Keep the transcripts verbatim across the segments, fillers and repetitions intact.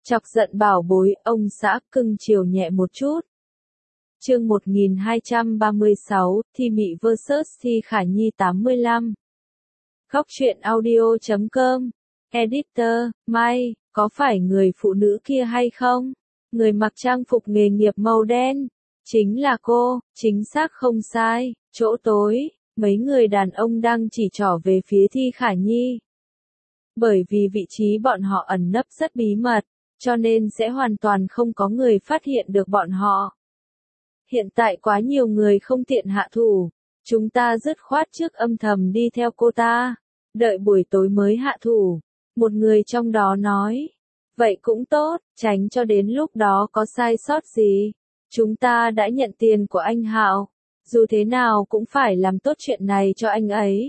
Chọc giận bảo bối, ông xã cưng chiều nhẹ một chút. Chương một nghìn hai trăm ba mươi sáu, Thi Mị versus Thi Khả Nhi tám mươi lăm. Góc truyện audio chấm com. Editor, Mai, có phải người phụ nữ kia hay không? Người mặc trang phục nghề nghiệp màu đen. Chính là cô, chính xác không sai. Chỗ tối, mấy người đàn ông đang chỉ trỏ về phía Thi Khả Nhi. Bởi vì vị trí bọn họ ẩn nấp rất bí mật, cho nên sẽ hoàn toàn không có người phát hiện được bọn họ. Hiện tại quá nhiều người không tiện hạ thủ, chúng ta dứt khoát trước âm thầm đi theo cô ta, đợi buổi tối mới hạ thủ. Một người trong đó nói, vậy cũng tốt, tránh cho đến lúc đó có sai sót gì. Chúng ta đã nhận tiền của anh Hạo, dù thế nào cũng phải làm tốt chuyện này cho anh ấy.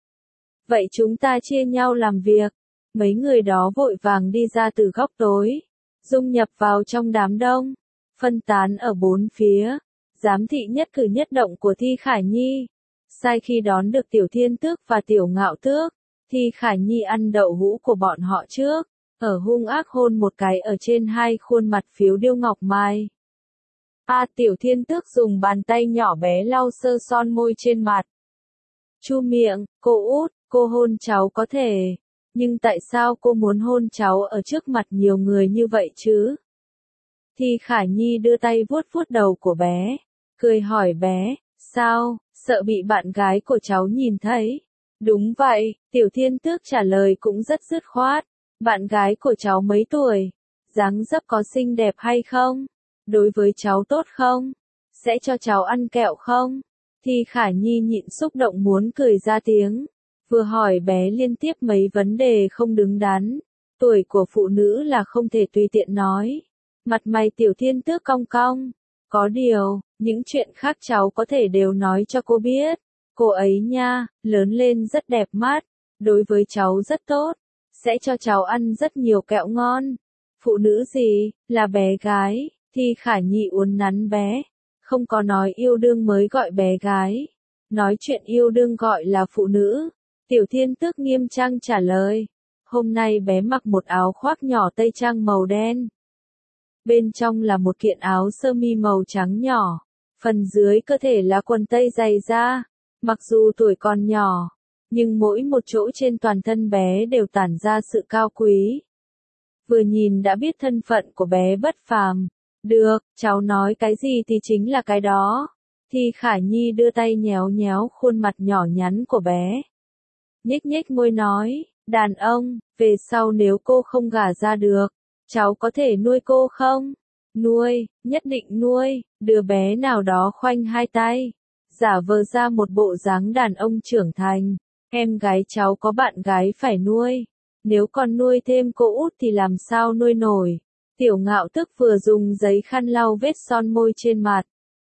Vậy chúng ta chia nhau làm việc. Mấy người đó vội vàng đi ra từ góc tối, dung nhập vào trong đám đông, phân tán ở bốn phía, giám thị nhất cử nhất động của Thi Khả Nhi. Sai khi đón được Tiểu Thiên Tước và Tiểu Ngạo Tước, Thi Khả Nhi ăn đậu hũ của bọn họ trước, ở hung ác hôn một cái ở trên hai khuôn mặt phiếu điêu ngọc mai. A à, Tiểu Thiên Tước dùng bàn tay nhỏ bé lau sơ son môi trên mặt. Chu miệng, cô út, cô hôn cháu có thể. Nhưng tại sao cô muốn hôn cháu ở trước mặt nhiều người như vậy chứ? Thi Khả Nhi đưa tay vuốt vuốt đầu của bé, cười hỏi bé, sao, sợ bị bạn gái của cháu nhìn thấy? Đúng vậy, Tiểu Thiên Tước trả lời cũng rất dứt khoát. Bạn gái của cháu mấy tuổi? Dáng dấp có xinh đẹp hay không? Đối với cháu tốt không? Sẽ cho cháu ăn kẹo không? Thi Khả Nhi nhịn xúc động muốn cười ra tiếng. Vừa hỏi bé liên tiếp mấy vấn đề không đứng đắn. Tuổi của phụ nữ là không thể tùy tiện nói. Mặt mày Tiểu Thiên Tước cong cong. Có điều, những chuyện khác cháu có thể đều nói cho cô biết. Cô ấy nha, lớn lên rất đẹp mắt. Đối với cháu rất tốt. Sẽ cho cháu ăn rất nhiều kẹo ngon. Phụ nữ gì, là bé gái. Thi Khả Nhi uốn nắn bé. Không có nói yêu đương mới gọi bé gái. Nói chuyện yêu đương gọi là phụ nữ. Tiểu Thiên Tước nghiêm trang trả lời. Hôm nay bé mặc một áo khoác nhỏ tây trang màu đen. Bên trong là một kiện áo sơ mi màu trắng nhỏ. Phần dưới cơ thể là quần tây dày da. Mặc dù tuổi còn nhỏ, nhưng mỗi một chỗ trên toàn thân bé đều tản ra sự cao quý. Vừa nhìn đã biết thân phận của bé bất phàm. Được, cháu nói cái gì thì chính là cái đó. Thi Khả Nhi đưa tay nhéo nhéo khuôn mặt nhỏ nhắn của bé. Nhếch nhếch môi nói, đàn ông, về sau nếu cô không gả ra được, cháu có thể nuôi cô không? Nuôi, nhất định nuôi. Đứa bé nào đó khoanh hai tay, giả vờ ra một bộ dáng đàn ông trưởng thành. Em gái cháu có bạn gái phải nuôi. Nếu còn nuôi thêm cô út thì làm sao nuôi nổi. Tiểu Ngạo Tước vừa dùng giấy khăn lau vết son môi trên mặt,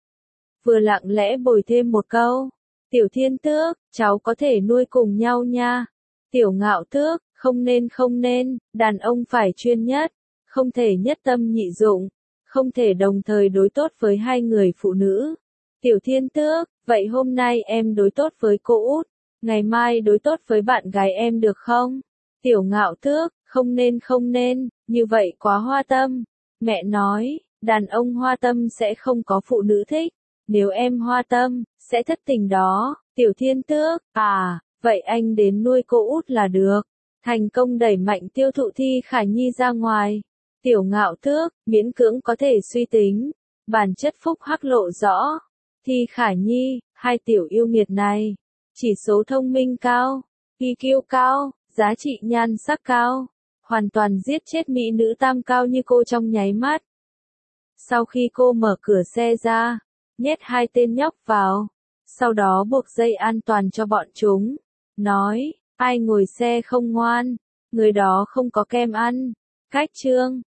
vừa lặng lẽ bồi thêm một câu. Tiểu Thiên Tước, cháu có thể nuôi cùng nhau nha. Tiểu Ngạo Tước, không nên không nên, đàn ông phải chuyên nhất, không thể nhất tâm nhị dụng, không thể đồng thời đối tốt với hai người phụ nữ. Tiểu Thiên Tước, vậy hôm nay em đối tốt với cô út, ngày mai đối tốt với bạn gái em được không? Tiểu Ngạo Tước, không nên không nên, như vậy quá hoa tâm. Mẹ nói, đàn ông hoa tâm sẽ không có phụ nữ thích. Nếu em hoa tâm, sẽ thất tình đó. Tiểu Thiên Tước, à, vậy anh đến nuôi cô út là được. Thành công đẩy mạnh tiêu thụ Thi Khả Nhi ra ngoài. Tiểu Ngạo Tước, miễn cưỡng có thể suy tính. Bản chất phúc hắc lộ rõ. Thi Khả Nhi, hai tiểu yêu nghiệt này. Chỉ số thông minh cao, i kiu cao, giá trị nhan sắc cao. Hoàn toàn giết chết mỹ nữ tam cao như cô trong nháy mắt. Sau khi cô mở cửa xe ra, nhét hai tên nhóc vào, sau đó buộc dây an toàn cho bọn chúng, nói, ai ngồi xe không ngoan, người đó không có kem ăn. Cách chương,